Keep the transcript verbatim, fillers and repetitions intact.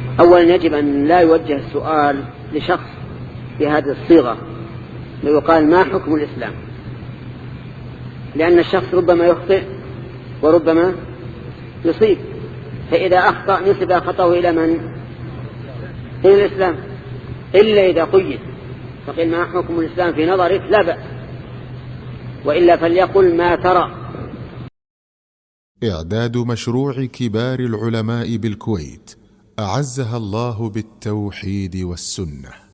أولا يجب أن لا يوجه السؤال لشخص بهذه الصيغة، ويقال ما حكم الإسلام، لأن الشخص ربما يخطئ وربما يصيب، فإذا أخطأ نسب خطأه إلى من؟ إلى الإسلام، إلا إذا قيد فقيل ما حكم الإسلام في نظرك لا بأس، وإلا فليقل ما ترى. إعداد مشروع كبار العلماء بالكويت أعزها الله بالتوحيد والسنة.